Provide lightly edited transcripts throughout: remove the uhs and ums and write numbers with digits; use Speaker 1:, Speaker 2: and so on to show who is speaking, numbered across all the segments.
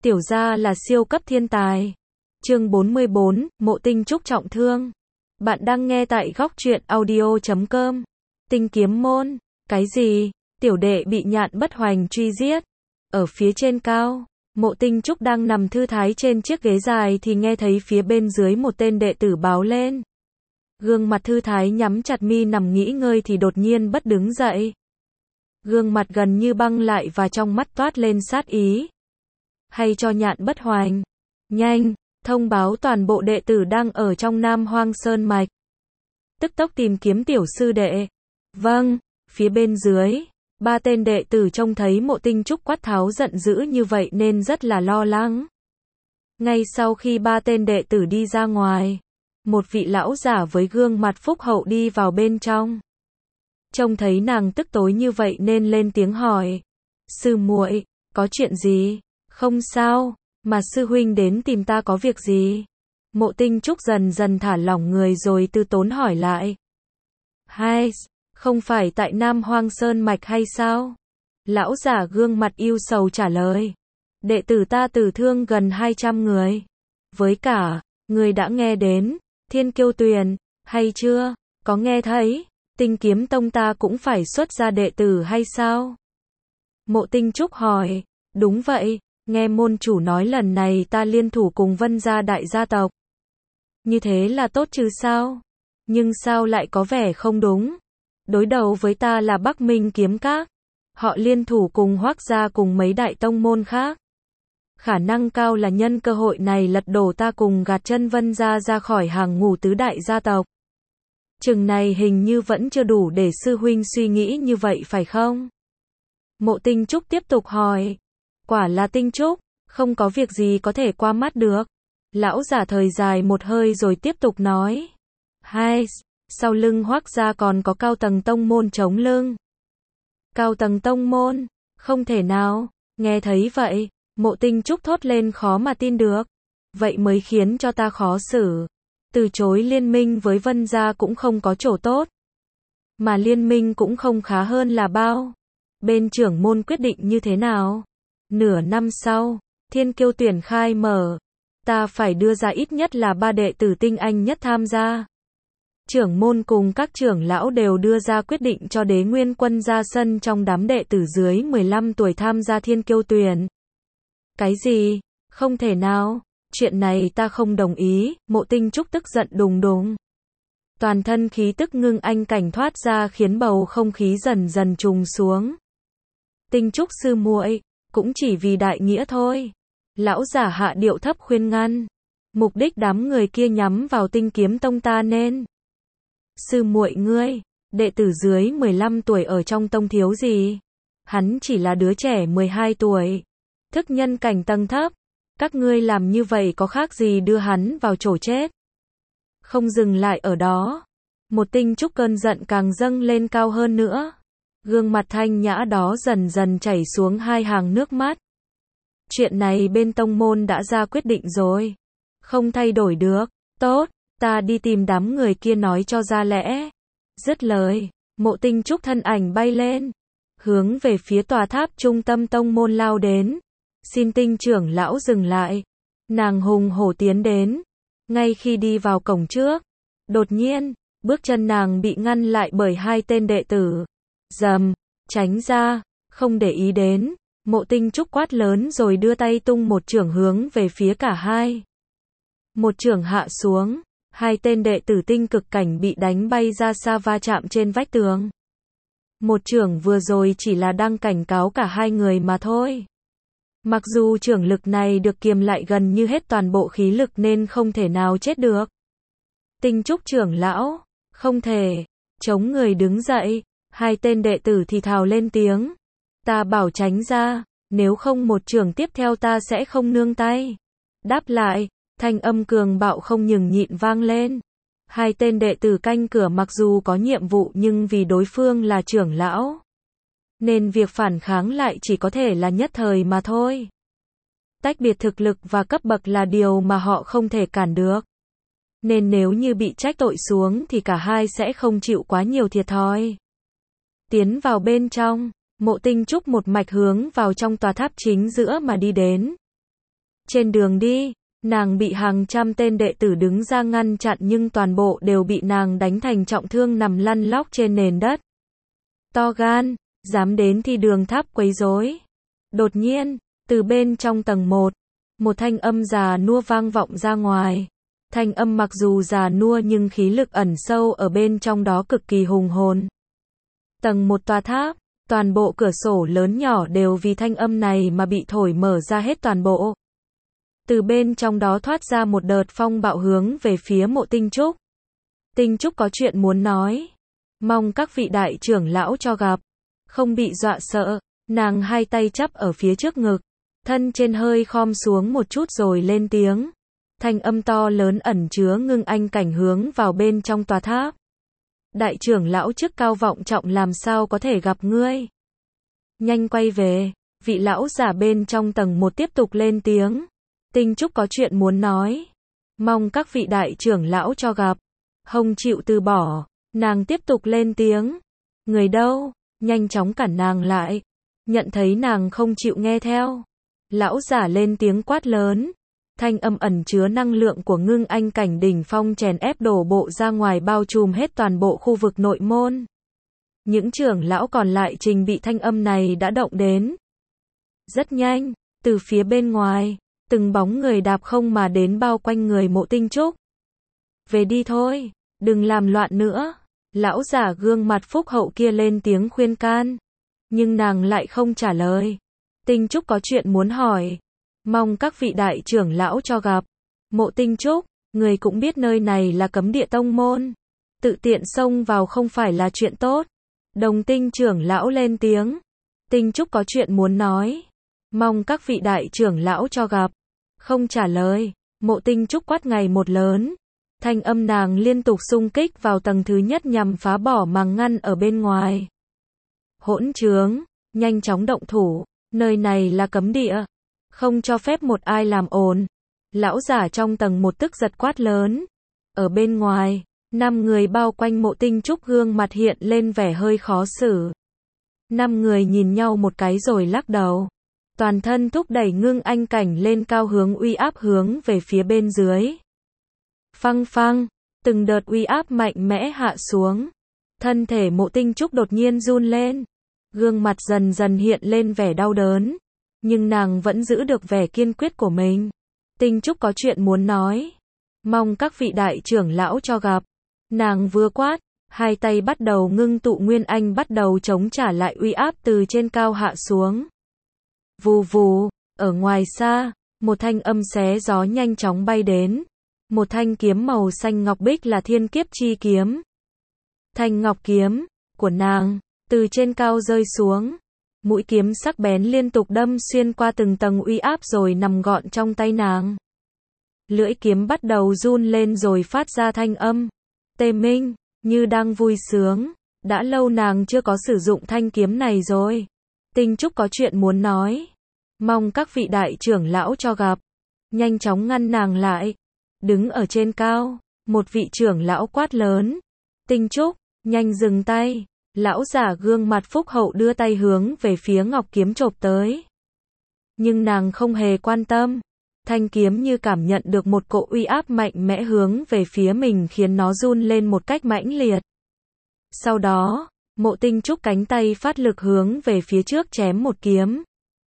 Speaker 1: tiểu gia là siêu cấp thiên tài. Chương 44, Mộ Tinh Trúc trọng thương. Bạn đang nghe tại góc truyện audio.com. Tinh kiếm môn. Cái gì? Tiểu đệ bị nhạn bất hoành truy giết. Ở phía trên cao, Mộ Tinh Trúc đang nằm thư thái trên chiếc ghế dài thì nghe thấy phía bên dưới một tên đệ tử báo lên. Gương mặt thư thái nhắm chặt mi nằm nghỉ ngơi thì đột nhiên bất đứng dậy. Gương mặt gần như băng lại và trong mắt toát lên sát ý. Hay cho nhạn bất hoành. Nhanh, thông báo toàn bộ đệ tử đang ở trong Nam Hoang Sơn Mạch. Tức tốc tìm kiếm tiểu sư đệ. Vâng, phía bên dưới, ba tên đệ tử trông thấy Mộ Tinh Trúc quát tháo giận dữ như vậy nên rất là lo lắng. Ngay sau khi ba tên đệ tử đi ra ngoài, một vị lão giả với gương mặt phúc hậu đi vào bên trong. Trông thấy nàng tức tối như vậy nên lên tiếng hỏi. Sư muội, có chuyện gì? Không sao, mà sư huynh đến tìm ta có việc gì? Mộ Tinh Trúc dần dần thả lỏng người rồi từ tốn hỏi lại. Hai, không phải tại Nam Hoang Sơn Mạch hay sao? Lão giả gương mặt ưu sầu trả lời. Đệ tử ta tử thương gần 200 người. Với cả, người đã nghe đến Thiên Kiêu Tuyền, hay chưa? Có nghe thấy, Tinh Kiếm Tông ta cũng phải xuất ra đệ tử hay sao? Mộ Tinh Trúc hỏi, đúng vậy, nghe môn chủ nói lần này ta liên thủ cùng Vân gia đại gia tộc. Như thế là tốt chứ sao? Nhưng sao lại có vẻ không đúng? Đối đầu với ta là Bắc Minh Kiếm Các. Họ liên thủ cùng Hoắc gia cùng mấy đại tông môn khác. Khả năng cao là nhân cơ hội này lật đổ ta cùng gạt chân Vân gia ra khỏi hàng ngũ tứ đại gia tộc. Chừng này hình như vẫn chưa đủ để sư huynh suy nghĩ như vậy phải không? Mộ Tinh Trúc tiếp tục hỏi. Quả là Tinh Trúc, không có việc gì có thể qua mắt được. Lão giả thời dài một hơi rồi tiếp tục nói. Hai, sau lưng Hoắc gia còn có cao tầng tông môn chống lưng. Cao tầng tông môn? Không thể nào. Nghe thấy vậy, Mộ Tinh Trúc thốt lên khó mà tin được. Vậy mới khiến cho ta khó xử. Từ chối liên minh với Vân gia cũng không có chỗ tốt. Mà liên minh cũng không khá hơn là bao. Bên trưởng môn quyết định như thế nào? Nửa năm sau, Thiên Kiêu tuyển khai mở. Ta phải đưa ra ít nhất là 3 đệ tử tinh anh nhất tham gia. Trưởng môn cùng các trưởng lão đều đưa ra quyết định cho Đế Nguyên Quân ra sân trong đám đệ tử dưới 15 tuổi tham gia Thiên Kiêu tuyển. Cái gì? Không thể nào. Chuyện này ta không đồng ý. Mộ Tinh Trúc tức giận đùng đùng. Toàn thân khí tức ngưng anh cảnh thoát ra khiến bầu không khí dần dần trùng xuống. Tinh Trúc sư muội, cũng chỉ vì đại nghĩa thôi. Lão giả hạ điệu thấp khuyên ngăn. Mục đích đám người kia nhắm vào Tinh Kiếm Tông ta nên. Sư muội ngươi, đệ tử dưới 15 tuổi ở trong tông thiếu gì? Hắn chỉ là đứa trẻ 12 tuổi. Thức nhân cảnh tầng thấp. Các ngươi làm như vậy có khác gì đưa hắn vào chỗ chết? Không dừng lại ở đó. Một Tinh Trúc cơn giận càng dâng lên cao hơn nữa. Gương mặt thanh nhã đó dần dần chảy xuống hai hàng nước mắt. Chuyện này bên tông môn đã ra quyết định rồi. Không thay đổi được. Tốt, ta đi tìm đám người kia nói cho ra lẽ. Dứt lời, Mộ Tinh Trúc thân ảnh bay lên. Hướng về phía tòa tháp trung tâm tông môn lao đến. Xin Tinh trưởng lão dừng lại. Nàng hùng hổ tiến đến. Ngay khi đi vào cổng trước, đột nhiên, bước chân nàng bị ngăn lại bởi hai tên đệ tử. Rầm, tránh ra, không để ý đến. Mộ Tinh Trúc quát lớn rồi đưa tay tung một chưởng hướng về phía cả hai. Một chưởng hạ xuống, hai tên đệ tử tinh cực cảnh bị đánh bay ra xa va chạm trên vách tường. Một chưởng vừa rồi chỉ là đang cảnh cáo cả hai người mà thôi. Mặc dù chưởng lực này được kiềm lại gần như hết toàn bộ khí lực nên không thể nào chết được. Tinh Trúc trưởng lão, không thể. Chống người đứng dậy, hai tên đệ tử thì thào lên tiếng. Ta bảo tránh ra, nếu không một chưởng tiếp theo ta sẽ không nương tay. Đáp lại, thanh âm cường bạo không nhường nhịn vang lên. Hai tên đệ tử canh cửa mặc dù có nhiệm vụ nhưng vì đối phương là trưởng lão, nên việc phản kháng lại chỉ có thể là nhất thời mà thôi. Tách biệt thực lực và cấp bậc là điều mà họ không thể cản được. Nên nếu như bị trách tội xuống thì cả hai sẽ không chịu quá nhiều thiệt thòi. Tiến vào bên trong, Mộ Tinh Trúc một mạch hướng vào trong tòa tháp chính giữa mà đi đến. Trên đường đi, nàng bị hàng trăm tên đệ tử đứng ra ngăn chặn nhưng toàn bộ đều bị nàng đánh thành trọng thương nằm lăn lóc trên nền đất. To gan, dám đến Thi Đường Tháp quấy rối. Đột nhiên, từ bên trong tầng 1, một thanh âm già nua vang vọng ra ngoài. Thanh âm mặc dù già nua nhưng khí lực ẩn sâu ở bên trong đó cực kỳ hùng hồn. Tầng 1 tòa tháp, toàn bộ cửa sổ lớn nhỏ đều vì thanh âm này mà bị thổi mở ra hết toàn bộ. Từ bên trong đó thoát ra một đợt phong bạo hướng về phía Mộ Tinh Trúc. Tinh Trúc có chuyện muốn nói. Mong các vị đại trưởng lão cho gặp. Không bị dọa sợ, nàng hai tay chắp ở phía trước ngực. Thân trên hơi khom xuống một chút rồi lên tiếng. Thanh âm to lớn ẩn chứa ngưng anh cảnh hướng vào bên trong tòa tháp. Đại trưởng lão chức cao vọng trọng làm sao có thể gặp ngươi. Nhanh quay về, vị lão giả bên trong tầng 1 tiếp tục lên tiếng. Tinh Trúc có chuyện muốn nói. Mong các vị đại trưởng lão cho gặp. Không chịu từ bỏ, nàng tiếp tục lên tiếng. Người đâu? Nhanh chóng cản nàng lại. Nhận thấy nàng không chịu nghe theo. Lão giả lên tiếng quát lớn. Thanh âm ẩn chứa năng lượng của ngưng anh cảnh đỉnh phong chèn ép đổ bộ ra ngoài bao trùm hết toàn bộ khu vực nội môn. Những trưởng lão còn lại trình bị thanh âm này đã động đến. Rất nhanh, từ phía bên ngoài, từng bóng người đạp không mà đến bao quanh người Mộ Tinh Trúc. Về đi thôi, đừng làm loạn nữa. Lão giả gương mặt phúc hậu kia lên tiếng khuyên can. Nhưng nàng lại không trả lời. Tinh Trúc có chuyện muốn hỏi. Mong các vị đại trưởng lão cho gặp. Mộ Tinh Trúc, người cũng biết nơi này là cấm địa tông môn. Tự tiện xông vào không phải là chuyện tốt. Đồng Tinh trưởng lão lên tiếng. Tinh Trúc có chuyện muốn nói. Mong các vị đại trưởng lão cho gặp. Không trả lời. Mộ Tinh Trúc quát ngày một lớn. Thanh âm nàng liên tục xung kích vào tầng thứ nhất nhằm phá bỏ màng ngăn ở bên ngoài. Hỗn trướng, nhanh chóng động thủ. Nơi này là cấm địa. Không cho phép một ai làm ồn. Lão giả trong tầng 1 tức giật quát lớn. Ở bên ngoài, 5 người bao quanh Mộ Tinh Trúc gương mặt hiện lên vẻ hơi khó xử. 5 người nhìn nhau một cái rồi lắc đầu. Toàn thân thúc đẩy ngưng anh cảnh lên cao hướng uy áp hướng về phía bên dưới. Phăng phăng, từng đợt uy áp mạnh mẽ hạ xuống. Thân thể Mộ Tinh Trúc đột nhiên run lên. Gương mặt dần dần hiện lên vẻ đau đớn. Nhưng nàng vẫn giữ được vẻ kiên quyết của mình. Tinh Trúc có chuyện muốn nói. Mong các vị đại trưởng lão cho gặp. Nàng vừa quát, hai tay bắt đầu ngưng tụ nguyên anh bắt đầu chống trả lại uy áp từ trên cao hạ xuống. Vù vù, ở ngoài xa, một thanh âm xé gió nhanh chóng bay đến. Một thanh kiếm màu xanh ngọc bích là Thiên Kiếp Chi Kiếm. Thanh ngọc kiếm của nàng từ trên cao rơi xuống. Mũi kiếm sắc bén liên tục đâm xuyên qua từng tầng uy áp rồi nằm gọn trong tay nàng. Lưỡi kiếm bắt đầu run lên rồi phát ra thanh âm. Tê minh, như đang vui sướng. Đã lâu nàng chưa có sử dụng thanh kiếm này rồi. Tinh Trúc có chuyện muốn nói. Mong các vị đại trưởng lão cho gặp. Nhanh chóng ngăn nàng lại. Đứng ở trên cao, một vị trưởng lão quát lớn. Tinh Trúc, nhanh dừng tay. Lão giả gương mặt phúc hậu đưa tay hướng về phía ngọc kiếm chộp tới. Nhưng nàng không hề quan tâm. Thanh kiếm như cảm nhận được một cỗ uy áp mạnh mẽ hướng về phía mình khiến nó run lên một cách mãnh liệt. Sau đó, Mộ Tinh Trúc cánh tay phát lực hướng về phía trước chém một kiếm.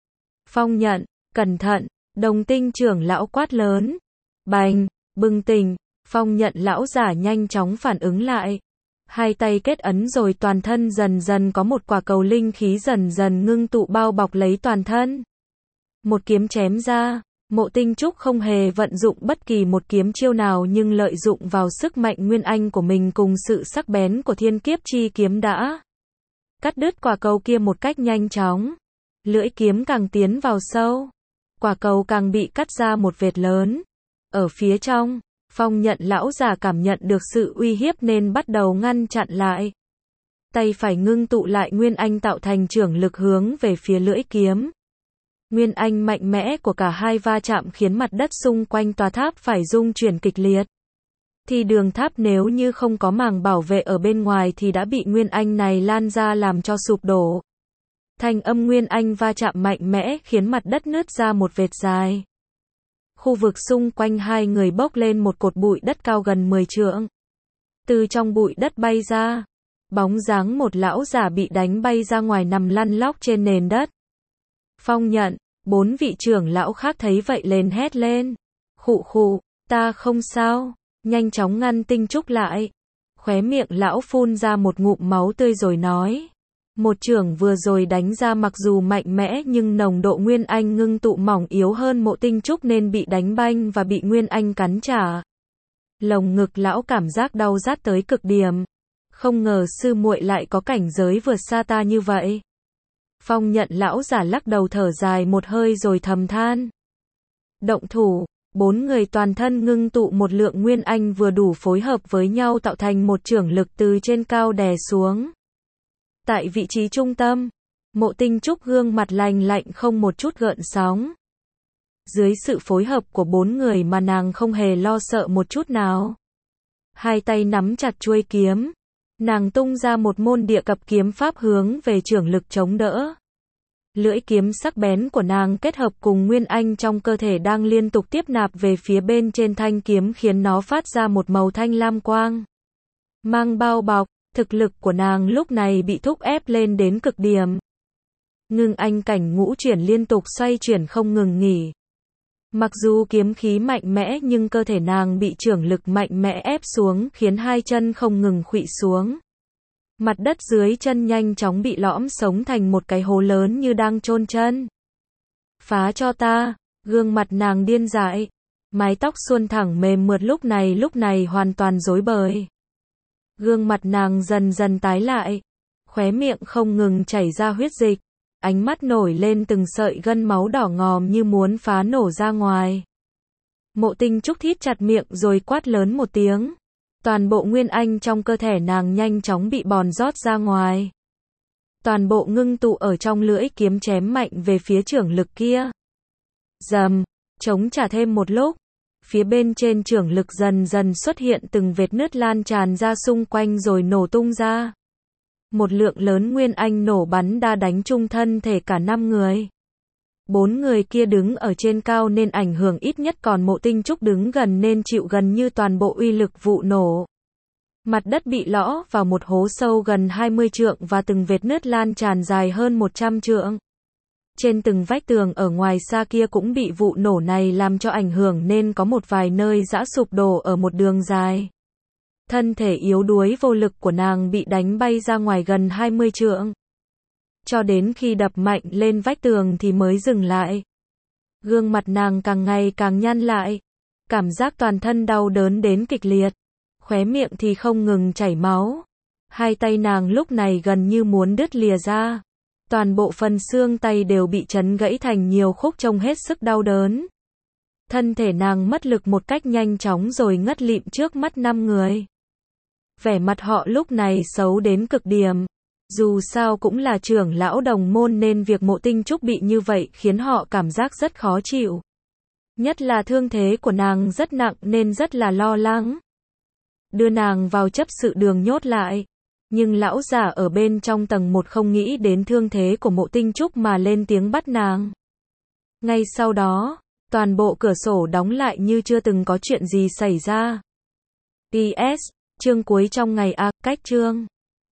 Speaker 1: Phong nhận, cẩn thận, Đồng Tinh trưởng lão quát lớn. Bành, bừng tỉnh, Phong nhận lão giả nhanh chóng phản ứng lại. Hai tay kết ấn rồi toàn thân dần dần có một quả cầu linh khí dần dần ngưng tụ bao bọc lấy toàn thân. Một kiếm chém ra, Mộ Tinh Trúc không hề vận dụng bất kỳ một kiếm chiêu nào nhưng lợi dụng vào sức mạnh nguyên anh của mình cùng sự sắc bén của Thiên Kiếp Chi Kiếm đã cắt đứt quả cầu kia một cách nhanh chóng. Lưỡi kiếm càng tiến vào sâu, quả cầu càng bị cắt ra một vệt lớn. Ở phía trong, Phong nhận lão già cảm nhận được sự uy hiếp nên bắt đầu ngăn chặn lại. Tay phải ngưng tụ lại nguyên anh tạo thành chưởng lực hướng về phía lưỡi kiếm. Nguyên anh mạnh mẽ của cả hai va chạm khiến mặt đất xung quanh tòa tháp phải rung chuyển kịch liệt. Thì đường tháp nếu như không có màng bảo vệ ở bên ngoài thì đã bị nguyên anh này lan ra làm cho sụp đổ. Thanh âm nguyên anh va chạm mạnh mẽ khiến mặt đất nứt ra một vệt dài. khu vực xung quanh hai người bốc lên một cột bụi đất cao gần 10 trượng. Từ trong bụi đất bay ra, bóng dáng một lão giả bị đánh bay ra ngoài nằm lăn lóc trên nền đất. Phong Nhận, 4 vị trưởng lão khác thấy vậy liền hét lên. Khụ khụ, ta không sao, nhanh chóng ngăn Tinh Trúc lại. Khóe miệng lão phun ra một ngụm máu tươi rồi nói. Một chưởng vừa rồi đánh ra mặc dù mạnh mẽ nhưng nồng độ Nguyên Anh ngưng tụ mỏng yếu hơn Mộ Tinh Trúc nên bị đánh banh và bị Nguyên Anh cắn trả. Lồng ngực lão cảm giác đau rát tới cực điểm. Không ngờ sư muội lại có cảnh giới vượt xa ta như vậy. Phong Nhận lão giả lắc đầu thở dài một hơi rồi thầm than. Động thủ, 4 người toàn thân ngưng tụ một lượng Nguyên Anh vừa đủ phối hợp với nhau tạo thành một chưởng lực từ trên cao đè xuống. Tại vị trí trung tâm, Mộ Tinh Trúc gương mặt lành lạnh không một chút gợn sóng. Dưới sự phối hợp của 4 người mà nàng không hề lo sợ một chút nào. Hai tay nắm chặt chuôi kiếm, nàng tung ra một môn địa cập kiếm pháp hướng về chưởng lực chống đỡ. Lưỡi kiếm sắc bén của nàng kết hợp cùng Nguyên Anh trong cơ thể đang liên tục tiếp nạp về phía bên trên thanh kiếm khiến nó phát ra một màu thanh lam quang. Mang bao bọc, thực lực của nàng lúc này bị thúc ép lên đến cực điểm. Ngưng anh cảnh ngũ chuyển liên tục xoay chuyển không ngừng nghỉ. Mặc dù kiếm khí mạnh mẽ nhưng cơ thể nàng bị chưởng lực mạnh mẽ ép xuống khiến hai chân không ngừng khuỵu xuống. Mặt đất dưới chân nhanh chóng bị lõm sống thành một cái hố lớn như đang chôn chân. Phá cho ta, gương mặt nàng điên dại. Mái tóc suôn thẳng mềm mượt lúc này hoàn toàn rối bời. Gương mặt nàng dần dần tái lại. Khóe miệng không ngừng chảy ra huyết dịch. Ánh mắt nổi lên từng sợi gân máu đỏ ngòm như muốn phá nổ ra ngoài. Mộ Tinh Trúc thít chặt miệng rồi quát lớn một tiếng. Toàn bộ Nguyên Anh trong cơ thể nàng nhanh chóng bị bòn rót ra ngoài. Toàn bộ ngưng tụ ở trong lưỡi kiếm chém mạnh về phía chưởng lực kia. Rầm, chống trả thêm một lúc. Phía bên trên chưởng lực dần dần xuất hiện từng vệt nứt lan tràn ra xung quanh rồi nổ tung ra. Một lượng lớn Nguyên Anh nổ bắn đa đánh trúng thân thể cả 5 người. 4 người kia đứng ở trên cao nên ảnh hưởng ít nhất còn Mộ Tinh Trúc đứng gần nên chịu gần như toàn bộ uy lực vụ nổ. Mặt đất bị lõ vào một hố sâu gần 20 trượng và từng vệt nứt lan tràn dài hơn 100 trượng. Trên từng vách tường ở ngoài xa kia cũng bị vụ nổ này làm cho ảnh hưởng nên có một vài nơi giã sụp đổ ở một đường dài. Thân thể yếu đuối vô lực của nàng bị đánh bay ra ngoài gần 20 trượng. Cho đến khi đập mạnh lên vách tường thì mới dừng lại. Gương mặt nàng càng ngày càng nhăn lại. Cảm giác toàn thân đau đớn đến kịch liệt. Khóe miệng thì không ngừng chảy máu. Hai tay nàng lúc này gần như muốn đứt lìa ra. Toàn bộ phần xương tay đều bị chấn gãy thành nhiều khúc trông hết sức đau đớn. Thân thể nàng mất lực một cách nhanh chóng rồi ngất lịm trước mắt 5 người. Vẻ mặt họ lúc này xấu đến cực điểm. Dù sao cũng là trưởng lão đồng môn nên việc Mộ Tinh Trúc bị như vậy khiến họ cảm giác rất khó chịu. Nhất là thương thế của nàng rất nặng nên rất là lo lắng. Đưa nàng vào chấp sự đường nhốt lại. Nhưng lão già ở bên trong tầng 1 không nghĩ đến thương thế của Mộ Tinh Trúc mà lên tiếng bắt nàng. Ngay sau đó, toàn bộ cửa sổ đóng lại như chưa từng có chuyện gì xảy ra. PS, chương cuối trong ngày A, cách chương.